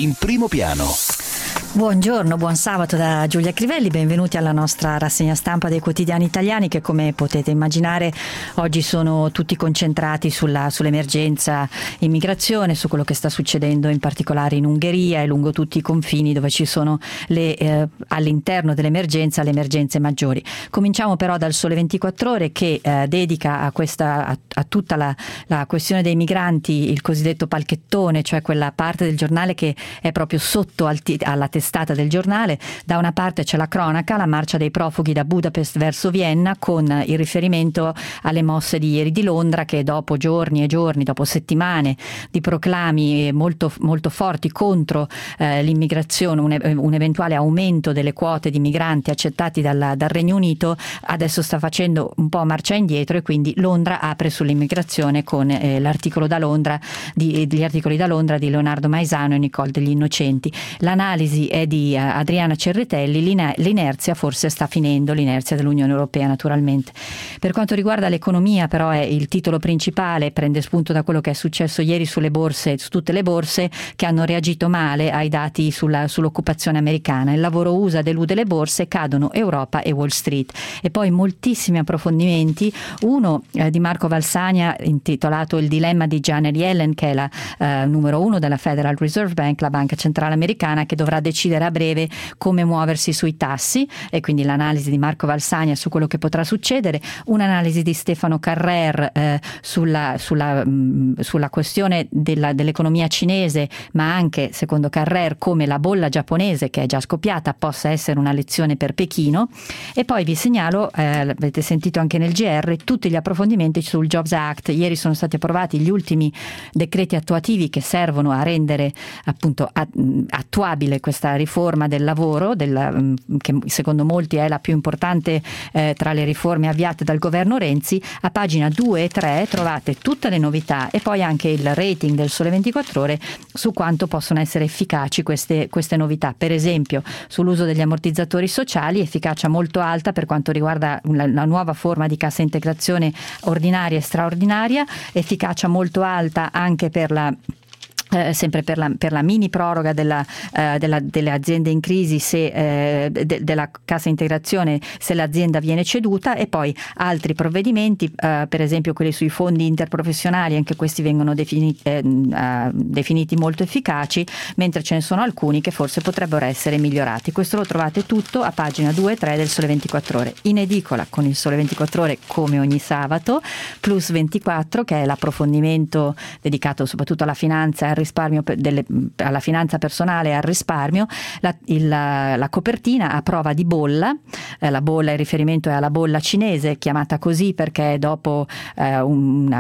In primo piano. Buongiorno, buon sabato da Giulia Crivelli, benvenuti alla nostra rassegna stampa dei quotidiani italiani che, come potete immaginare, oggi sono tutti concentrati sull'emergenza immigrazione, su quello che sta succedendo in particolare in Ungheria e lungo tutti i confini dove ci sono all'interno dell'emergenza le emergenze maggiori. Cominciamo però dal Sole 24 Ore che dedica a tutta la questione dei migranti il cosiddetto palchettone, cioè quella parte del giornale che è proprio sotto alla testata del giornale. Da una parte c'è la cronaca, la marcia dei profughi da Budapest verso Vienna, con il riferimento alle mosse di ieri di Londra, che dopo giorni e giorni, dopo settimane di proclami molto, molto forti contro l'immigrazione, un eventuale aumento delle quote di migranti accettati dal Regno Unito, adesso sta facendo un po' marcia indietro e quindi Londra apre sull'immigrazione con gli articoli da Londra di Leonardo Maisano e Nicole degli Innocenti. L'analisi è di Adriana Cerretelli. L'inerzia forse sta finendo, l'inerzia dell'Unione Europea naturalmente. Per quanto riguarda l'economia però è il titolo principale, prende spunto da quello che è successo ieri sulle borse, su tutte le borse che hanno reagito male ai dati sull'occupazione americana. Il lavoro USA delude le borse, cadono Europa e Wall Street. E poi moltissimi approfondimenti, uno di Marco Valsania intitolato Il dilemma di Janet Yellen, che è la numero uno della Federal Reserve Bank, la banca centrale americana, che dovrà decidere a breve come muoversi sui tassi, e quindi l'analisi di Marco Valsania su quello che potrà succedere, un'analisi di Stefano Carrer sulla questione dell'economia cinese, ma anche, secondo Carrer, come la bolla giapponese che è già scoppiata possa essere una lezione per Pechino. E poi vi segnalo, avete sentito anche nel GR, tutti gli approfondimenti sul Jobs Act. Ieri sono stati approvati gli ultimi decreti attuativi che servono a rendere appunto attuabile questa riforma del lavoro, che secondo molti è la più importante tra le riforme avviate dal governo Renzi. A pagina 2 e 3 trovate tutte le novità e poi anche il rating del Sole 24 Ore su quanto possono essere efficaci queste novità. Per esempio sull'uso degli ammortizzatori sociali, efficacia molto alta per quanto riguarda la nuova forma di cassa integrazione ordinaria e straordinaria, efficacia molto alta anche sempre per la mini proroga delle aziende in crisi, della cassa integrazione se l'azienda viene ceduta, e poi altri provvedimenti, per esempio quelli sui fondi interprofessionali, anche questi vengono definiti molto efficaci, mentre ce ne sono alcuni che forse potrebbero essere migliorati. Questo lo trovate tutto a pagina 2 e 3 del Sole 24 Ore. In edicola con il Sole 24 Ore, come ogni sabato, Plus 24, che è l'approfondimento dedicato soprattutto alla finanza e al risparmio, alla finanza personale e al risparmio. La copertina a prova di bolla, la bolla, il riferimento è alla bolla cinese, chiamata così perché dopo un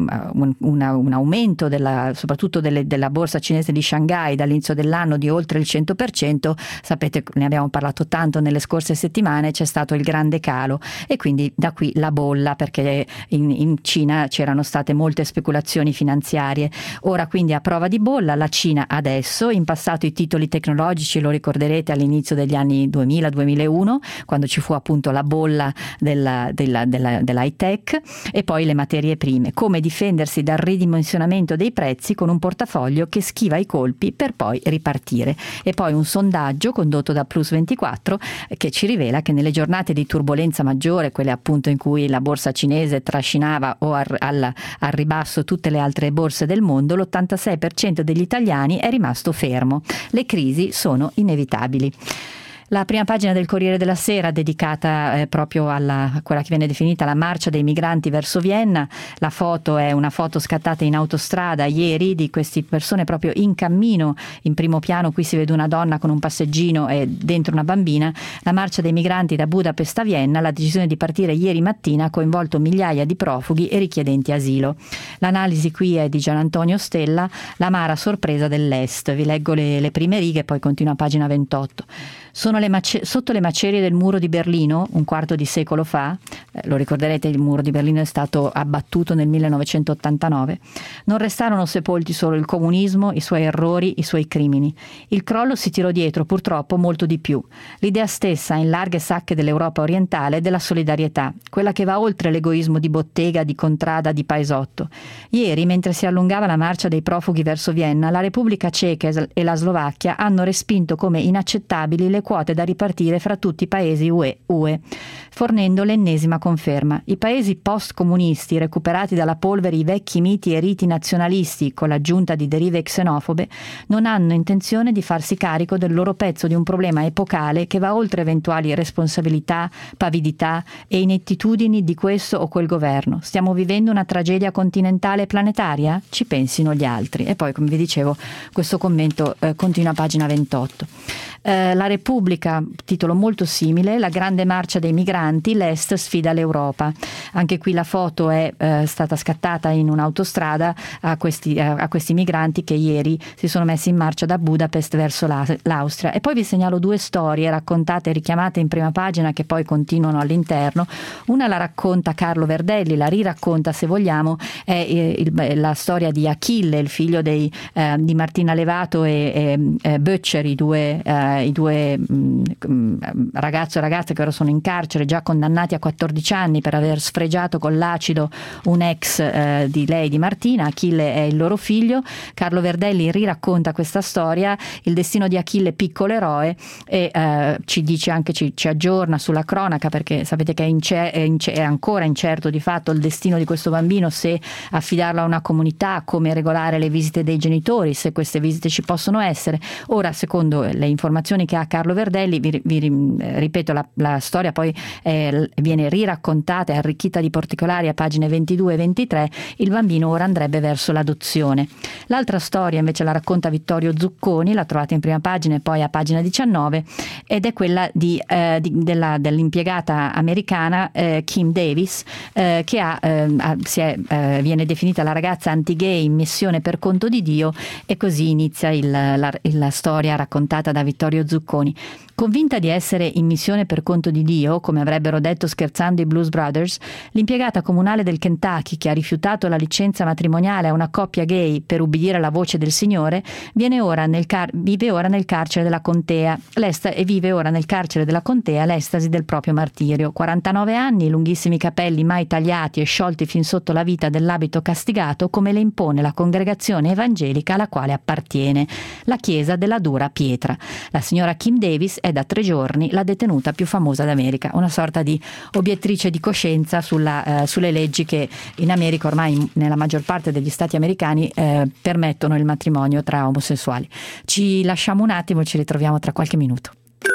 aumento soprattutto della borsa cinese di Shanghai dall'inizio dell'anno di oltre il 100%, sapete, ne abbiamo parlato tanto nelle scorse settimane, c'è stato il grande calo e quindi da qui la bolla, perché in Cina c'erano state molte speculazioni finanziarie. Ora quindi a prova di bolla la Cina adesso, in passato i titoli tecnologici, lo ricorderete all'inizio degli anni 2000-2001, quando ci fu appunto la bolla dell'high tech, e poi le materie prime. Come difendersi dal ridimensionamento dei prezzi con un portafoglio che schiva i colpi per poi ripartire. E poi un sondaggio condotto da Plus 24 che ci rivela che nelle giornate di turbolenza maggiore, quelle appunto in cui la borsa cinese trascinava o al ribasso tutte le altre borse del mondo, l'86% degli italiani è rimasto fermo. Le crisi sono inevitabili. La prima pagina del Corriere della Sera dedicata proprio a quella che viene definita la marcia dei migranti verso Vienna. La foto è una foto scattata in autostrada ieri di queste persone proprio in cammino. In primo piano qui si vede una donna con un passeggino e dentro una bambina. La marcia dei migranti da Budapest a Vienna, la decisione di partire ieri mattina ha coinvolto migliaia di profughi e richiedenti asilo. L'analisi qui è di Gian Antonio Stella, l'amara sorpresa dell'Est. Vi leggo le prime righe, poi continua a pagina 28. Sono sotto le macerie del muro di Berlino, un quarto di secolo fa, lo ricorderete, il muro di Berlino è stato abbattuto nel 1989, non restarono sepolti solo il comunismo, i suoi errori, i suoi crimini. Il crollo si tirò dietro purtroppo molto di più, l'idea stessa in larghe sacche dell'Europa orientale della solidarietà, quella che va oltre l'egoismo di bottega, di contrada, di paesotto. Ieri, mentre si allungava la marcia dei profughi verso Vienna, la Repubblica Ceca e la Slovacchia hanno respinto come inaccettabili le quote da ripartire fra tutti i paesi UE, fornendo l'ennesima conferma. I paesi post-comunisti, recuperati dalla polvere i vecchi miti e riti nazionalisti con l'aggiunta di derive xenofobe, non hanno intenzione di farsi carico del loro pezzo di un problema epocale che va oltre eventuali responsabilità, pavidità e inettitudini di questo o quel governo. Stiamo vivendo una tragedia continentale e planetaria? Ci pensino gli altri. E poi, come vi dicevo, questo commento continua a pagina 28. La Repubblica, titolo molto simile, la grande marcia dei migranti, l'Est sfida l'Europa. Anche qui la foto è stata scattata in un'autostrada a questi migranti che ieri si sono messi in marcia da Budapest verso l'Austria. E poi vi segnalo due storie raccontate e richiamate in prima pagina che poi continuano all'interno. Una la racconta Carlo Verdelli, la riracconta se vogliamo, è la storia di Achille, il figlio di Martina Levato e Böttcher, i due ragazzo e ragazza che ora sono in carcere, già condannati a 14 anni per aver sfregiato con l'acido un ex di lei, di Martina. Achille è il loro figlio. Carlo Verdelli riracconta questa storia, il destino di Achille, piccolo eroe, e ci dice anche, ci aggiorna sulla cronaca, perché sapete che è ancora incerto di fatto il destino di questo bambino, se affidarlo a una comunità, come regolare le visite dei genitori, se queste visite ci possono essere. Ora, secondo le informazioni che ha Carlo Verdelli, vi ripeto, la storia poi viene riraccontata e arricchita di particolari a pagine 22 e 23, il bambino ora andrebbe verso l'adozione. L'altra storia invece la racconta Vittorio Zucconi, la trovate in prima pagina e poi a pagina 19, ed è quella dell'impiegata americana Kim Davis, che viene definita la ragazza anti-gay in missione per conto di Dio, e così inizia la storia raccontata da Vittorio Zucconi. Convinta di essere in missione per conto di Dio, come avrebbero detto scherzando i Blues Brothers, l'impiegata comunale del Kentucky, che ha rifiutato la licenza matrimoniale a una coppia gay per ubbidire alla voce del Signore, vive ora nel carcere della contea l'estasi del proprio martirio. 49 anni, lunghissimi capelli mai tagliati e sciolti fin sotto la vita dell'abito castigato, come le impone la congregazione evangelica alla quale appartiene, la Chiesa della Dura Pietra. La signora Kim Davis è da 3 giorni la detenuta più famosa d'America, una sorta di obiettrice di coscienza sulle leggi che in America ormai nella maggior parte degli stati americani permettono il matrimonio tra omosessuali. Ci lasciamo un attimo, ci ritroviamo tra qualche minuto.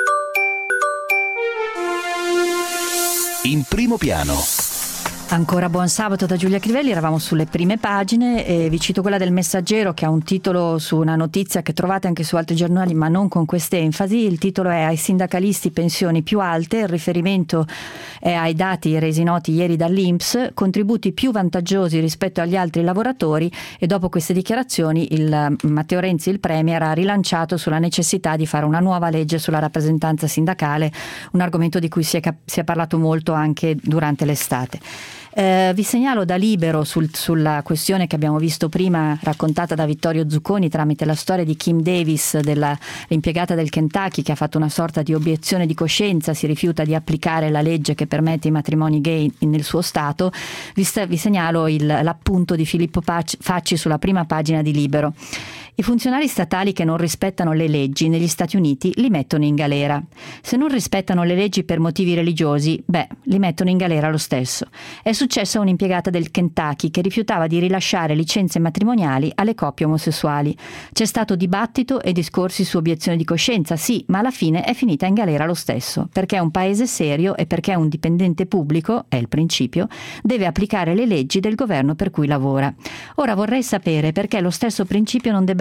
In primo piano. Ancora buon sabato da Giulia Crivelli, eravamo sulle prime pagine e vi cito quella del Messaggero, che ha un titolo su una notizia che trovate anche su altri giornali ma non con queste enfasi. Il titolo è: ai sindacalisti pensioni più alte, il riferimento è ai dati resi noti ieri dall'INPS, contributi più vantaggiosi rispetto agli altri lavoratori, e dopo queste dichiarazioni Matteo Renzi, il Premier, ha rilanciato sulla necessità di fare una nuova legge sulla rappresentanza sindacale, un argomento di cui si è parlato molto anche durante l'estate. Vi segnalo da Libero sulla questione che abbiamo visto prima raccontata da Vittorio Zucconi tramite la storia di Kim Davis, l'impiegata del Kentucky, che ha fatto una sorta di obiezione di coscienza, si rifiuta di applicare la legge che permette i matrimoni gay nel suo stato. Vi segnalo l'appunto di Filippo Facci sulla prima pagina di Libero. I funzionari statali che non rispettano le leggi negli Stati Uniti li mettono in galera. Se non rispettano le leggi per motivi religiosi, li mettono in galera lo stesso. È successo a un'impiegata del Kentucky che rifiutava di rilasciare licenze matrimoniali alle coppie omosessuali. C'è stato dibattito e discorsi su obiezione di coscienza, sì, ma alla fine è finita in galera lo stesso, perché è un paese serio e perché un dipendente pubblico, è il principio, deve applicare le leggi del governo per cui lavora. Ora vorrei sapere perché lo stesso principio non debba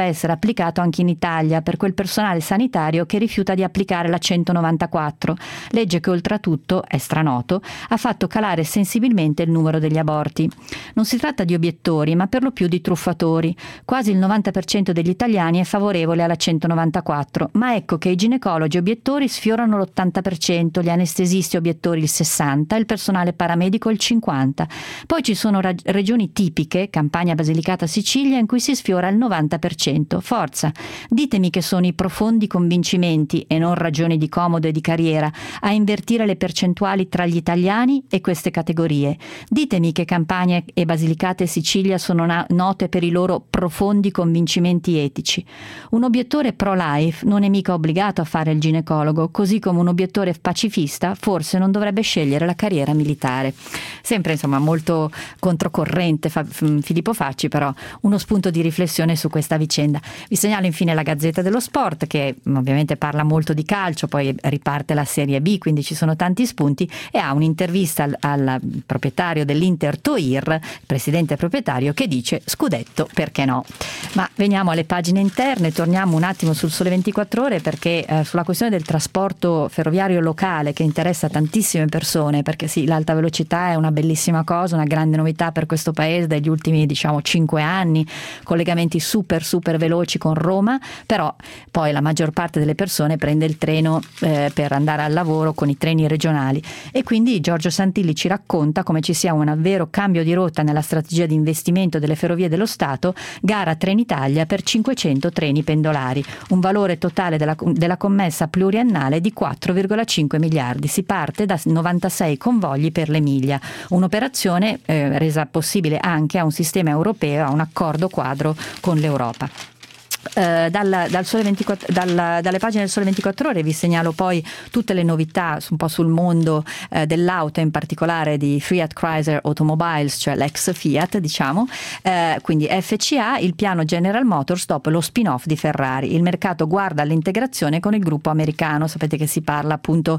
potrebbe essere applicato anche in Italia per quel personale sanitario che rifiuta di applicare la 194, legge che oltretutto, è stranoto, ha fatto calare sensibilmente il numero degli aborti. Non si tratta di obiettori, ma per lo più di truffatori. Quasi il 90% degli italiani è favorevole alla 194, ma ecco che i ginecologi obiettori sfiorano l'80%, gli anestesisti obiettori il 60%, il personale paramedico il 50%. Poi ci sono regioni tipiche, Campania, Basilicata, Sicilia, in cui si sfiora il 90%. Forza, ditemi che sono i profondi convincimenti e non ragioni di comodo e di carriera a invertire le percentuali tra gli italiani e queste categorie. Ditemi che Campania e Basilicata e Sicilia sono note per i loro profondi convincimenti etici. Un obiettore pro-life non è mica obbligato a fare il ginecologo, così come un obiettore pacifista forse non dovrebbe scegliere la carriera militare. Sempre insomma molto controcorrente Filippo Facci, però uno spunto di riflessione su questa vicenda. Vi segnalo infine la Gazzetta dello Sport, che ovviamente parla molto di calcio, poi riparte la Serie B, quindi ci sono tanti spunti, e ha un'intervista al proprietario dell'Inter Toir, presidente proprietario, che dice scudetto perché no. Ma veniamo alle pagine interne, torniamo un attimo sul Sole 24 Ore, perché sulla questione del trasporto ferroviario locale, che interessa tantissime persone, perché sì, l'alta velocità è una bellissima cosa, una grande novità per questo paese degli ultimi 5 anni, collegamenti super veloci con Roma, però poi la maggior parte delle persone prende il treno per andare al lavoro con i treni regionali, e quindi Giorgio Santilli ci racconta come ci sia un vero cambio di rotta nella strategia di investimento delle Ferrovie dello Stato, gara Trenitalia per 500 treni pendolari, un valore totale della commessa pluriennale di 4,5 miliardi. Si parte da 96 convogli per l'Emilia, un'operazione resa possibile anche a un sistema europeo, a un accordo quadro con l'Europa. Dalle pagine del Sole 24 Ore vi segnalo poi tutte le novità un po' sul mondo dell'auto, in particolare di Fiat Chrysler Automobiles, cioè l'ex Fiat, quindi FCA, il piano General Motors dopo lo spin-off di Ferrari. Il mercato guarda all'integrazione con il gruppo americano, sapete che si parla appunto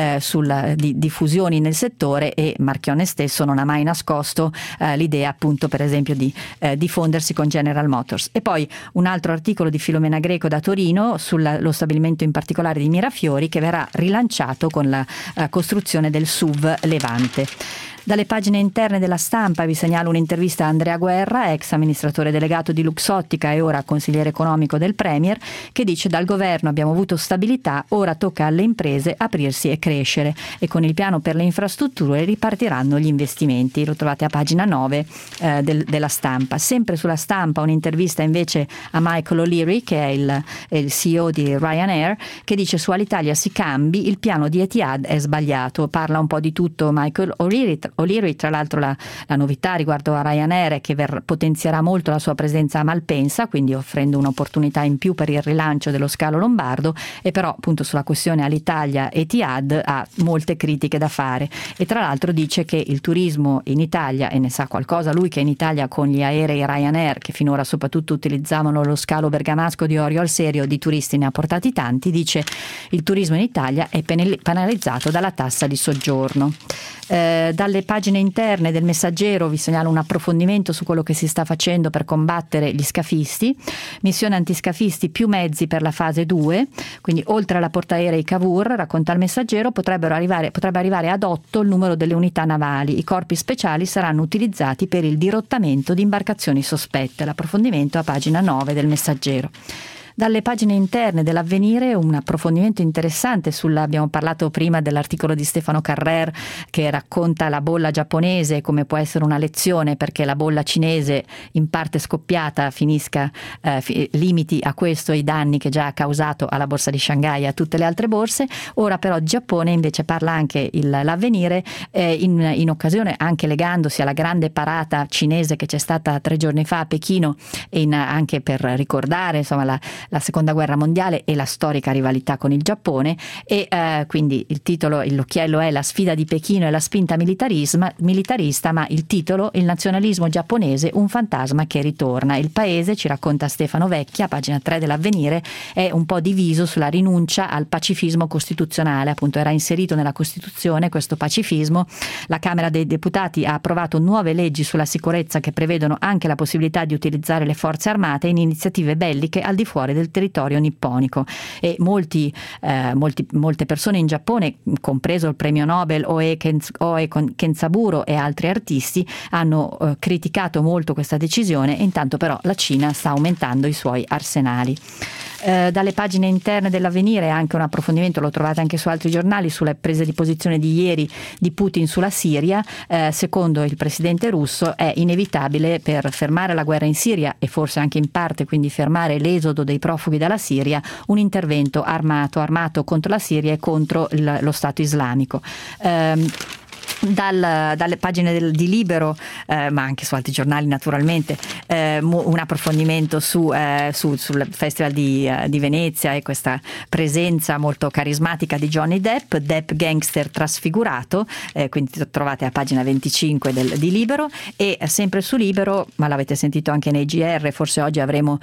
di fusioni nel settore, e Marchionne stesso non ha mai nascosto l'idea appunto per esempio di fondersi con General Motors. E poi un altro articolo di Filomena Greco da Torino sullo stabilimento in particolare di Mirafiori, che verrà rilanciato con la costruzione del SUV Levante. Dalle pagine interne della Stampa vi segnalo un'intervista a Andrea Guerra, ex amministratore delegato di Luxottica e ora consigliere economico del Premier, che dice: dal governo abbiamo avuto stabilità, ora tocca alle imprese aprirsi e crescere, e con il piano per le infrastrutture ripartiranno gli investimenti. Lo trovate a pagina 9 della Stampa. Sempre sulla Stampa un'intervista invece a Michael O'Leary, che è il CEO di Ryanair, che dice: su Alitalia si cambi, il piano di Etihad è sbagliato. Parla un po' di tutto Michael O'Leary, tra l'altro la novità riguardo a Ryanair è che potenzierà molto la sua presenza a Malpensa, quindi offrendo un'opportunità in più per il rilancio dello scalo lombardo, e però appunto sulla questione Alitalia Etihad ha molte critiche da fare, e tra l'altro dice che il turismo in Italia, e ne sa qualcosa lui che in Italia con gli aerei Ryanair, che finora soprattutto utilizzavano lo scalo bergamasco di Orio al Serio, di turisti ne ha portati tanti, dice il turismo in Italia è penalizzato dalla tassa di soggiorno. Dalle pagine interne del Messaggero vi segnalo un approfondimento su quello che si sta facendo per combattere gli scafisti. Missione antiscafisti, più mezzi per la fase 2, quindi oltre alla portaerei Cavour, racconta il Messaggero, potrebbe arrivare ad 8 il numero delle unità navali. I corpi speciali saranno utilizzati per il dirottamento di imbarcazioni sospette. L'approfondimento a pagina 9 del Messaggero. Dalle pagine interne dell'Avvenire un approfondimento interessante abbiamo parlato prima dell'articolo di Stefano Carrer che racconta la bolla giapponese e come può essere una lezione perché la bolla cinese in parte scoppiata limiti a questo i danni che già ha causato alla borsa di Shanghai e a tutte le altre borse. Ora però il Giappone invece parla anche l'Avvenire in occasione, anche legandosi alla grande parata cinese che c'è stata 3 giorni fa a Pechino, e anche per ricordare insomma la seconda guerra mondiale e la storica rivalità con il Giappone, e quindi il titolo, l'occhiello è La sfida di Pechino e la spinta militarista, ma il titolo, Il nazionalismo giapponese, un fantasma che ritorna. Il paese, ci racconta Stefano Vecchia, pagina 3 dell'Avvenire, è un po' diviso sulla rinuncia al pacifismo costituzionale. Appunto, era inserito nella Costituzione questo pacifismo. La Camera dei Deputati ha approvato nuove leggi sulla sicurezza che prevedono anche la possibilità di utilizzare le forze armate in iniziative belliche al di fuori del territorio nipponico, e molte persone in Giappone, compreso il premio Nobel Oe Kenzaburo e altri artisti, hanno criticato molto questa decisione, e intanto però la Cina sta aumentando i suoi arsenali. Dalle pagine interne dell'Avvenire anche un approfondimento, lo trovate anche su altri giornali, sulle prese di posizione di ieri di Putin sulla Siria. Secondo il presidente russo è inevitabile, per fermare la guerra in Siria e forse anche in parte quindi fermare l'esodo dei profughi dalla Siria, un intervento armato contro la Siria e contro lo Stato islamico. Dalle pagine di Libero, ma anche su altri giornali naturalmente, un approfondimento sul Festival di Venezia e questa presenza molto carismatica di Johnny Depp gangster trasfigurato, quindi trovate a pagina 25 di Libero. E sempre su Libero, ma l'avete sentito anche nei GR, forse oggi avremo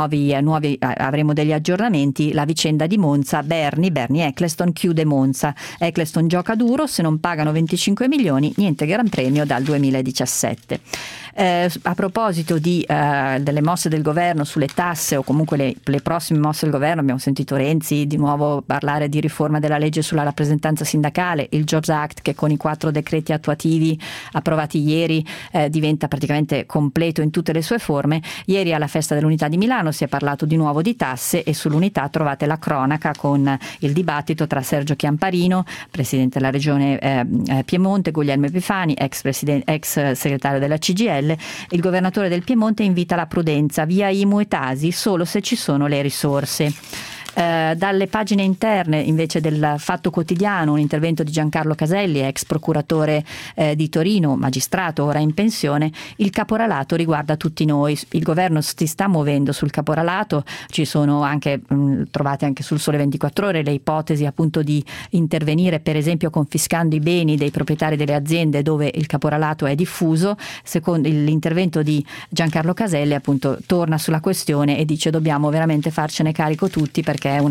avremo degli aggiornamenti, la vicenda di Monza. Bernie Eccleston chiude Monza. Eccleston gioca duro, se non pagano 25 milioni, niente gran premio dal 2017. A proposito delle mosse del governo sulle tasse, o comunque le prossime mosse del governo, abbiamo sentito Renzi di nuovo parlare di riforma della legge sulla rappresentanza sindacale, il Jobs Act, che con i 4 decreti attuativi approvati ieri diventa praticamente completo in tutte le sue forme. Ieri alla Festa dell'Unità di Milano si è parlato di nuovo di tasse, e sull'Unità trovate la cronaca con il dibattito tra Sergio Chiamparino, presidente della regione Piemonte, Guglielmo Epifani, ex segretario della CGIL. Il governatore del Piemonte invita alla prudenza, via IMU e Tasi solo se ci sono le risorse. Dalle pagine interne invece del Fatto Quotidiano, un intervento di Giancarlo Caselli, ex procuratore di Torino, magistrato ora in pensione. Il caporalato riguarda tutti noi, il governo si sta muovendo sul caporalato, ci sono anche, trovate anche sul Sole 24 Ore, le ipotesi appunto di intervenire per esempio confiscando i beni dei proprietari delle aziende dove il caporalato è diffuso. Secondo l'intervento di Giancarlo Caselli, appunto, torna sulla questione e dice: dobbiamo veramente farcene carico tutti, perché è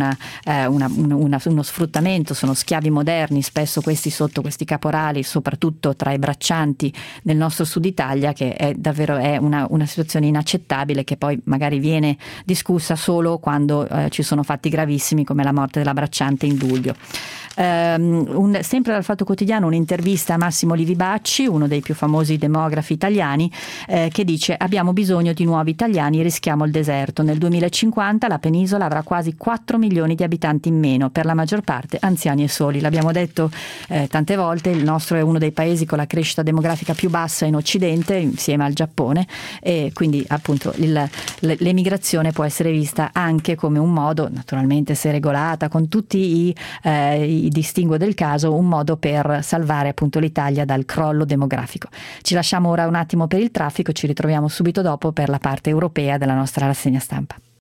uno sfruttamento, sono schiavi moderni spesso questi sotto questi caporali, soprattutto tra i braccianti nel nostro Sud Italia, che è davvero una situazione inaccettabile, che poi magari viene discussa solo quando ci sono fatti gravissimi come la morte della bracciante in luglio. Sempre dal Fatto Quotidiano un'intervista a Massimo Livi Bacci, uno dei più famosi demografi italiani, che dice: abbiamo bisogno di nuovi italiani, rischiamo il deserto. Nel 2050 la penisola avrà quasi 4 milioni di abitanti in meno, per la maggior parte anziani e soli. L'abbiamo detto tante volte, il nostro è uno dei paesi con la crescita demografica più bassa in Occidente, insieme al Giappone, e quindi appunto l'emigrazione può essere vista anche come un modo, naturalmente se regolata con tutti i distinguo del caso, un modo per salvare appunto l'Italia dal crollo demografico. Ci lasciamo ora un attimo per il traffico, ci ritroviamo subito dopo per la parte europea della nostra rassegna stampa.